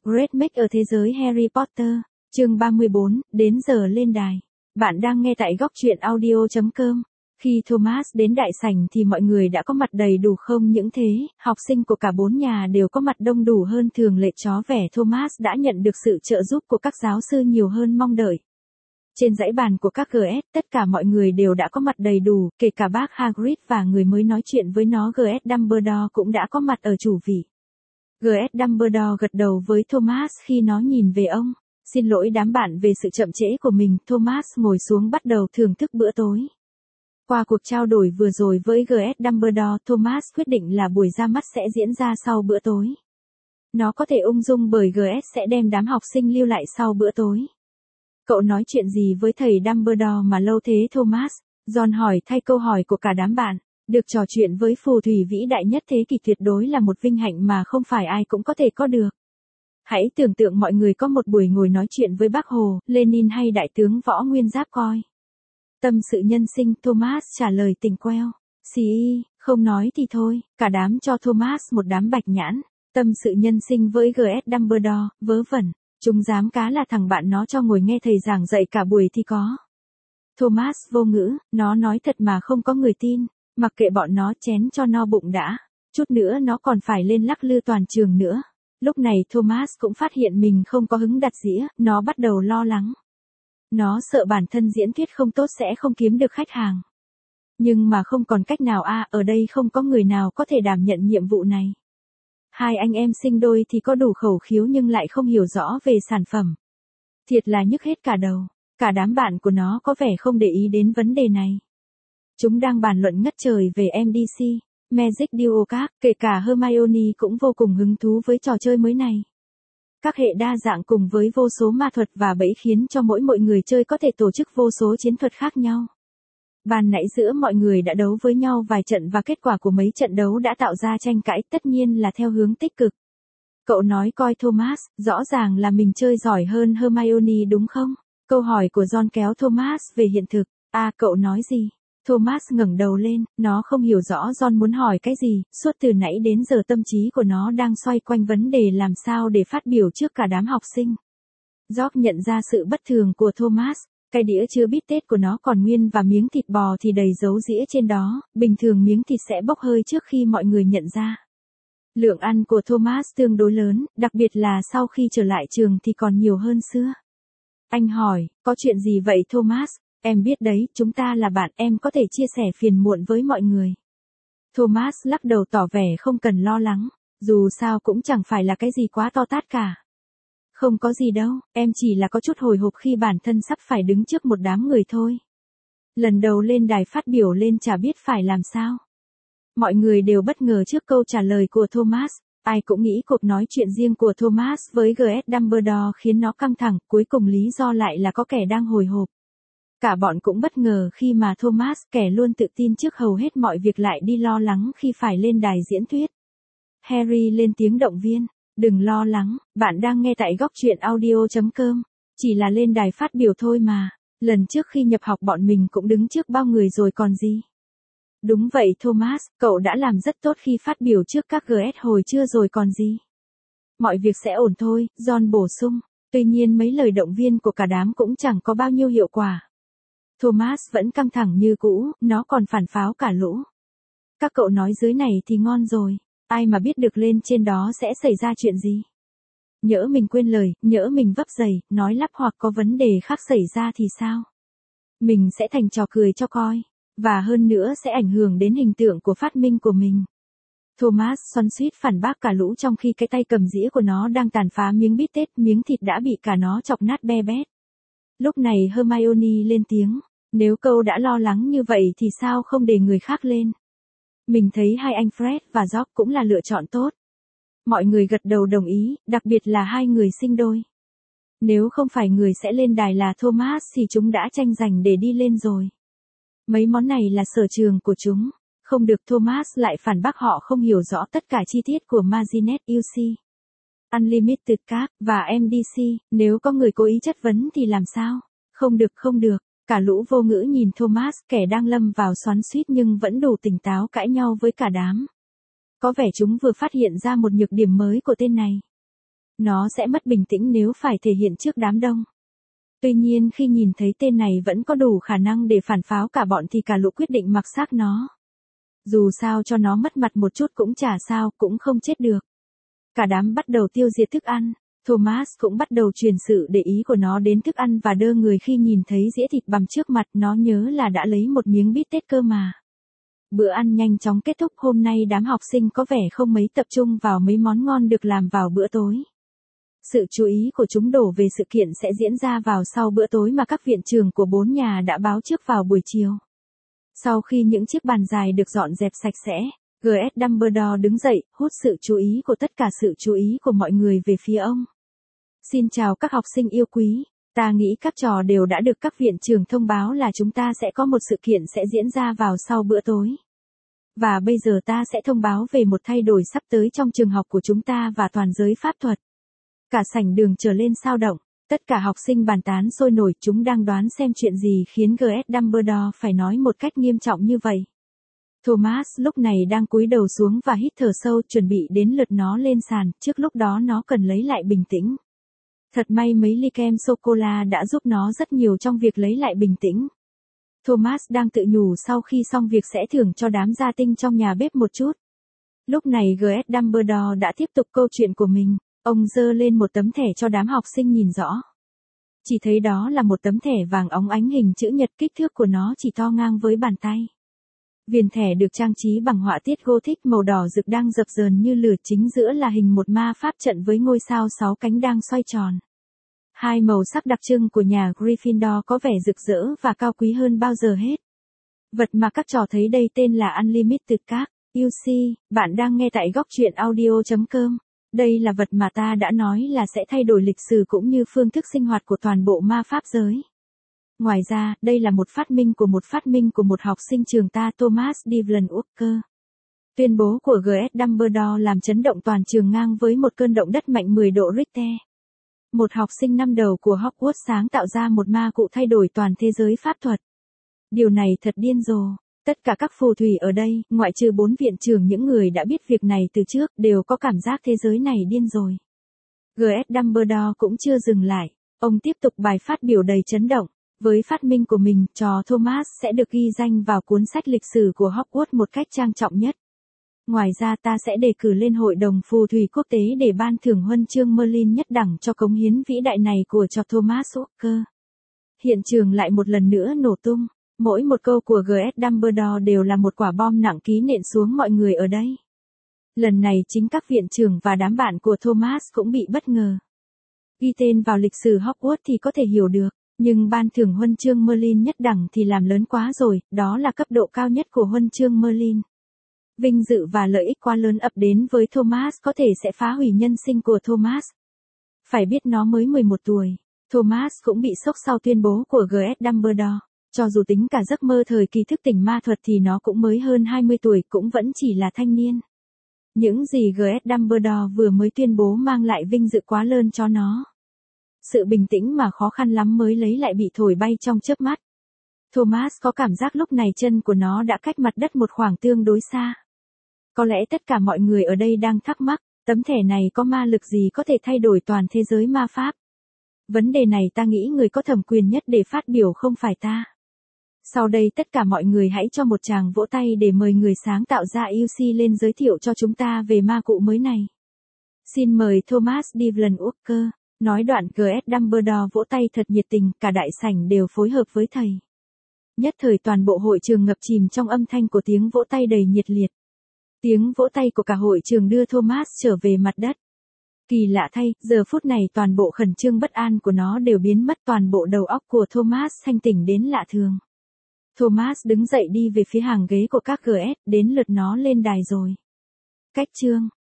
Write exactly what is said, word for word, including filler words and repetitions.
Great Make ở thế giới Harry Potter, chương ba mươi bốn, đến giờ lên đài. Bạn đang nghe tại góc truyện audio chấm com. Khi Thomas đến đại sảnh thì mọi người đã có mặt đầy đủ, không những thế, học sinh của cả bốn nhà đều có mặt đông đủ hơn thường lệ, chó vẻ Thomas đã nhận được sự trợ giúp của các giáo sư nhiều hơn mong đợi. Trên dãy bàn của các giê ét, tất cả mọi người đều đã có mặt đầy đủ, kể cả bác Hagrid và người mới nói chuyện với nó giê ét Dumbledore cũng đã có mặt ở chủ vị. giê ét Dumbledore gật đầu với Thomas khi nó nhìn về ông. Xin lỗi đám bạn về sự chậm trễ của mình. Thomas ngồi xuống bắt đầu thưởng thức bữa tối. Qua cuộc trao đổi vừa rồi với giê ét Dumbledore, Thomas quyết định là buổi ra mắt sẽ diễn ra sau bữa tối. Nó có thể ung dung bởi giê ét sẽ đem đám học sinh lưu lại sau bữa tối. Cậu nói chuyện gì với thầy Dumbledore mà lâu thế Thomas? Ron hỏi thay câu hỏi của cả đám bạn. Được trò chuyện với phù thủy vĩ đại nhất thế kỷ tuyệt đối là một vinh hạnh mà không phải ai cũng có thể có được. Hãy tưởng tượng mọi người có một buổi ngồi nói chuyện với Bác Hồ, Lenin hay Đại tướng Võ Nguyên Giáp coi. Tâm sự nhân sinh, Thomas trả lời tỉnh queo. Xì, không nói thì thôi, cả đám cho Thomas một đám bạch nhãn. Tâm sự nhân sinh với giê ét Dumbledore, vớ vẩn. Chúng dám cá là thằng bạn nó cho ngồi nghe thầy giảng dạy cả buổi thì có. Thomas vô ngữ, nó nói thật mà không có người tin. Mặc kệ bọn nó, chén cho no bụng đã. Chút nữa nó còn phải lên lắc lư toàn trường nữa. Lúc này Thomas cũng phát hiện mình không có hứng đặt dĩa, nó bắt đầu lo lắng. Nó sợ bản thân diễn thuyết không tốt sẽ không kiếm được khách hàng. Nhưng mà không còn cách nào a, à, ở đây không có người nào có thể đảm nhận nhiệm vụ này. Hai anh em sinh đôi thì có đủ khẩu khiếu nhưng lại không hiểu rõ về sản phẩm. Thiệt là nhức hết cả đầu. Cả đám bạn của nó có vẻ không để ý đến vấn đề này. Chúng đang bàn luận ngất trời về em đê xê, Magic Duo Card, kể cả Hermione cũng vô cùng hứng thú với trò chơi mới này. Các hệ đa dạng cùng với vô số ma thuật và bẫy khiến cho mỗi mỗi người chơi có thể tổ chức vô số chiến thuật khác nhau. Ban nãy giữa mọi người đã đấu với nhau vài trận và kết quả của mấy trận đấu đã tạo ra tranh cãi, tất nhiên là theo hướng tích cực. Cậu nói coi Thomas, rõ ràng là mình chơi giỏi hơn Hermione đúng không? Câu hỏi của Ron kéo Thomas về hiện thực. À, cậu nói gì? Thomas ngẩng đầu lên, nó không hiểu rõ Ron muốn hỏi cái gì, suốt từ nãy đến giờ tâm trí của nó đang xoay quanh vấn đề làm sao để phát biểu trước cả đám học sinh. George nhận ra sự bất thường của Thomas, cái đĩa chưa bít tết của nó còn nguyên và miếng thịt bò thì đầy dấu dĩa trên đó, bình thường miếng thịt sẽ bốc hơi trước khi mọi người nhận ra. Lượng ăn của Thomas tương đối lớn, đặc biệt là sau khi trở lại trường thì còn nhiều hơn xưa. Anh hỏi, có chuyện gì vậy Thomas? Em biết đấy, chúng ta là bạn, em có thể chia sẻ phiền muộn với mọi người. Thomas lắc đầu tỏ vẻ không cần lo lắng, dù sao cũng chẳng phải là cái gì quá to tát cả. Không có gì đâu, em chỉ là có chút hồi hộp khi bản thân sắp phải đứng trước một đám người thôi. Lần đầu lên đài phát biểu lên chả biết phải làm sao. Mọi người đều bất ngờ trước câu trả lời của Thomas, ai cũng nghĩ cuộc nói chuyện riêng của Thomas với giê ét Dumbledore khiến nó căng thẳng, cuối cùng lý do lại là có kẻ đang hồi hộp. Cả bọn cũng bất ngờ khi mà Thomas, kẻ luôn tự tin trước hầu hết mọi việc, lại đi lo lắng khi phải lên đài diễn thuyết. Harry lên tiếng động viên, đừng lo lắng, bạn đang nghe tại góc truyện audio chấm com, chỉ là lên đài phát biểu thôi mà, lần trước khi nhập học bọn mình cũng đứng trước bao người rồi còn gì. Đúng vậy Thomas, cậu đã làm rất tốt khi phát biểu trước các giê ét hồi trưa rồi còn gì. Mọi việc sẽ ổn thôi, Ron bổ sung, tuy nhiên mấy lời động viên của cả đám cũng chẳng có bao nhiêu hiệu quả. Thomas vẫn căng thẳng như cũ, nó còn phản pháo cả lũ. Các cậu nói dưới này thì ngon rồi, ai mà biết được lên trên đó sẽ xảy ra chuyện gì. Nhỡ mình quên lời, nhỡ mình vấp giày, nói lắp hoặc có vấn đề khác xảy ra thì sao? Mình sẽ thành trò cười cho coi, và hơn nữa sẽ ảnh hưởng đến hình tượng của phát minh của mình. Thomas xoắn xuýt phản bác cả lũ trong khi cái tay cầm dĩa của nó đang tàn phá miếng bít tết, miếng thịt đã bị cả nó chọc nát be bét. Lúc này Hermione lên tiếng, nếu cậu đã lo lắng như vậy thì sao không để người khác lên? Mình thấy hai anh Fred và George cũng là lựa chọn tốt. Mọi người gật đầu đồng ý, đặc biệt là hai người sinh đôi. Nếu không phải người sẽ lên đài là Thomas thì chúng đã tranh giành để đi lên rồi. Mấy món này là sở trường của chúng. Không được, Thomas lại phản bác họ không hiểu rõ tất cả chi tiết của Maginet u xê, Unlimited Card và em đê xê, nếu có người cố ý chất vấn thì làm sao? Không được không được, cả lũ vô ngữ nhìn Thomas, kẻ đang lâm vào xoắn xuýt nhưng vẫn đủ tỉnh táo cãi nhau với cả đám. Có vẻ chúng vừa phát hiện ra một nhược điểm mới của tên này. Nó sẽ mất bình tĩnh nếu phải thể hiện trước đám đông. Tuy nhiên khi nhìn thấy tên này vẫn có đủ khả năng để phản pháo cả bọn thì cả lũ quyết định mặc xác nó. Dù sao cho nó mất mặt một chút cũng chả sao, cũng không chết được. Cả đám bắt đầu tiêu diệt thức ăn. Thomas cũng bắt đầu truyền sự để ý của nó đến thức ăn và đơ người khi nhìn thấy dĩa thịt bằm trước mặt, nó nhớ là đã lấy một miếng bít tết cơ mà. Bữa ăn nhanh chóng kết thúc, hôm nay đám học sinh có vẻ không mấy tập trung vào mấy món ngon được làm vào bữa tối. Sự chú ý của chúng đổ về sự kiện sẽ diễn ra vào sau bữa tối mà các viện trưởng của bốn nhà đã báo trước vào buổi chiều. Sau khi những chiếc bàn dài được dọn dẹp sạch sẽ, giê ét Dumbledore đứng dậy, hút sự chú ý của tất cả sự chú ý của mọi người về phía ông. Xin chào các học sinh yêu quý, ta nghĩ các trò đều đã được các viện trưởng thông báo là chúng ta sẽ có một sự kiện sẽ diễn ra vào sau bữa tối. Và bây giờ ta sẽ thông báo về một thay đổi sắp tới trong trường học của chúng ta và toàn giới pháp thuật. Cả sảnh đường trở lên sao động, tất cả học sinh bàn tán sôi nổi, chúng đang đoán xem chuyện gì khiến giê ét Dumbledore phải nói một cách nghiêm trọng như vậy. Thomas lúc này đang cúi đầu xuống và hít thở sâu, chuẩn bị đến lượt nó lên sàn, trước lúc đó nó cần lấy lại bình tĩnh. Thật may mấy ly kem sô-cô-la đã giúp nó rất nhiều trong việc lấy lại bình tĩnh. Thomas đang tự nhủ sau khi xong việc sẽ thưởng cho đám gia tinh trong nhà bếp một chút. Lúc này giê ét Dumbledore đã tiếp tục câu chuyện của mình, ông giơ lên một tấm thẻ cho đám học sinh nhìn rõ. Chỉ thấy đó là một tấm thẻ vàng óng ánh hình chữ nhật, kích thước của nó chỉ to ngang với bàn tay. Viền thẻ được trang trí bằng họa tiết Gothic màu đỏ rực đang dập dờn như lửa, chính giữa là hình một ma pháp trận với ngôi sao sáu cánh đang xoay tròn. Hai màu sắc đặc trưng của nhà Gryffindor có vẻ rực rỡ và cao quý hơn bao giờ hết. Vật mà các trò thấy đây tên là Unlimited Card, u xê, bạn đang nghe tại góc truyện audio chấm com. Đây là vật mà ta đã nói là sẽ thay đổi lịch sử cũng như phương thức sinh hoạt của toàn bộ ma pháp giới. Ngoài ra, đây là một phát minh của một phát minh của một học sinh trường ta, Thomas Devlin Walker. Tuyên bố của giê ét Dumbledore làm chấn động toàn trường ngang với một cơn động đất mạnh mười độ Richter. Một học sinh năm đầu của Hogwarts sáng tạo ra một ma cụ thay đổi toàn thế giới pháp thuật. Điều này thật điên rồ. Tất cả các phù thủy ở đây, ngoại trừ bốn viện trưởng, những người đã biết việc này từ trước, đều có cảm giác thế giới này điên rồi. giê ét Dumbledore cũng chưa dừng lại. Ông tiếp tục bài phát biểu đầy chấn động. Với phát minh của mình, trò Thomas sẽ được ghi danh vào cuốn sách lịch sử của Hogwarts một cách trang trọng nhất. Ngoài ra ta sẽ đề cử lên Hội đồng Phù thủy Quốc tế để ban thưởng huân chương Merlin nhất đẳng cho cống hiến vĩ đại này của trò Thomas Walker. Hiện trường lại một lần nữa nổ tung. Mỗi một câu của giê ét Dumbledore đều là một quả bom nặng ký nện xuống mọi người ở đây. Lần này chính các viện trưởng và đám bạn của Thomas cũng bị bất ngờ. Ghi tên vào lịch sử Hogwarts thì có thể hiểu được, nhưng ban thưởng huân chương Merlin nhất đẳng thì làm lớn quá rồi, đó là cấp độ cao nhất của huân chương Merlin. Vinh dự và lợi ích quá lớn ập đến với Thomas, có thể sẽ phá hủy nhân sinh của Thomas. Phải biết nó mới mười một tuổi, Thomas cũng bị sốc sau tuyên bố của giê ét Dumbledore. Cho dù tính cả giấc mơ thời kỳ thức tỉnh ma thuật thì nó cũng mới hơn hai mươi tuổi, cũng vẫn chỉ là thanh niên. Những gì giê ét Dumbledore vừa mới tuyên bố mang lại vinh dự quá lớn cho nó. Sự bình tĩnh mà khó khăn lắm mới lấy lại bị thổi bay trong chớp mắt. Thomas có cảm giác lúc này chân của nó đã cách mặt đất một khoảng tương đối xa. Có lẽ tất cả mọi người ở đây đang thắc mắc, tấm thẻ này có ma lực gì có thể thay đổi toàn thế giới ma pháp? Vấn đề này ta nghĩ người có thẩm quyền nhất để phát biểu không phải ta. Sau đây tất cả mọi người hãy cho một tràng vỗ tay để mời người sáng tạo ra u xê lên giới thiệu cho chúng ta về ma cụ mới này. Xin mời Thomas Devlin Walker. Nói đoạn giê ét Dumbledore vỗ tay thật nhiệt tình, cả đại sảnh đều phối hợp với thầy. Nhất thời toàn bộ hội trường ngập chìm trong âm thanh của tiếng vỗ tay đầy nhiệt liệt. Tiếng vỗ tay của cả hội trường đưa Thomas trở về mặt đất. Kỳ lạ thay, giờ phút này toàn bộ khẩn trương bất an của nó đều biến mất, toàn bộ đầu óc của Thomas thanh tỉnh đến lạ thường. Thomas đứng dậy đi về phía hàng ghế của các giê ét, đến lượt nó lên đài rồi. Cách chương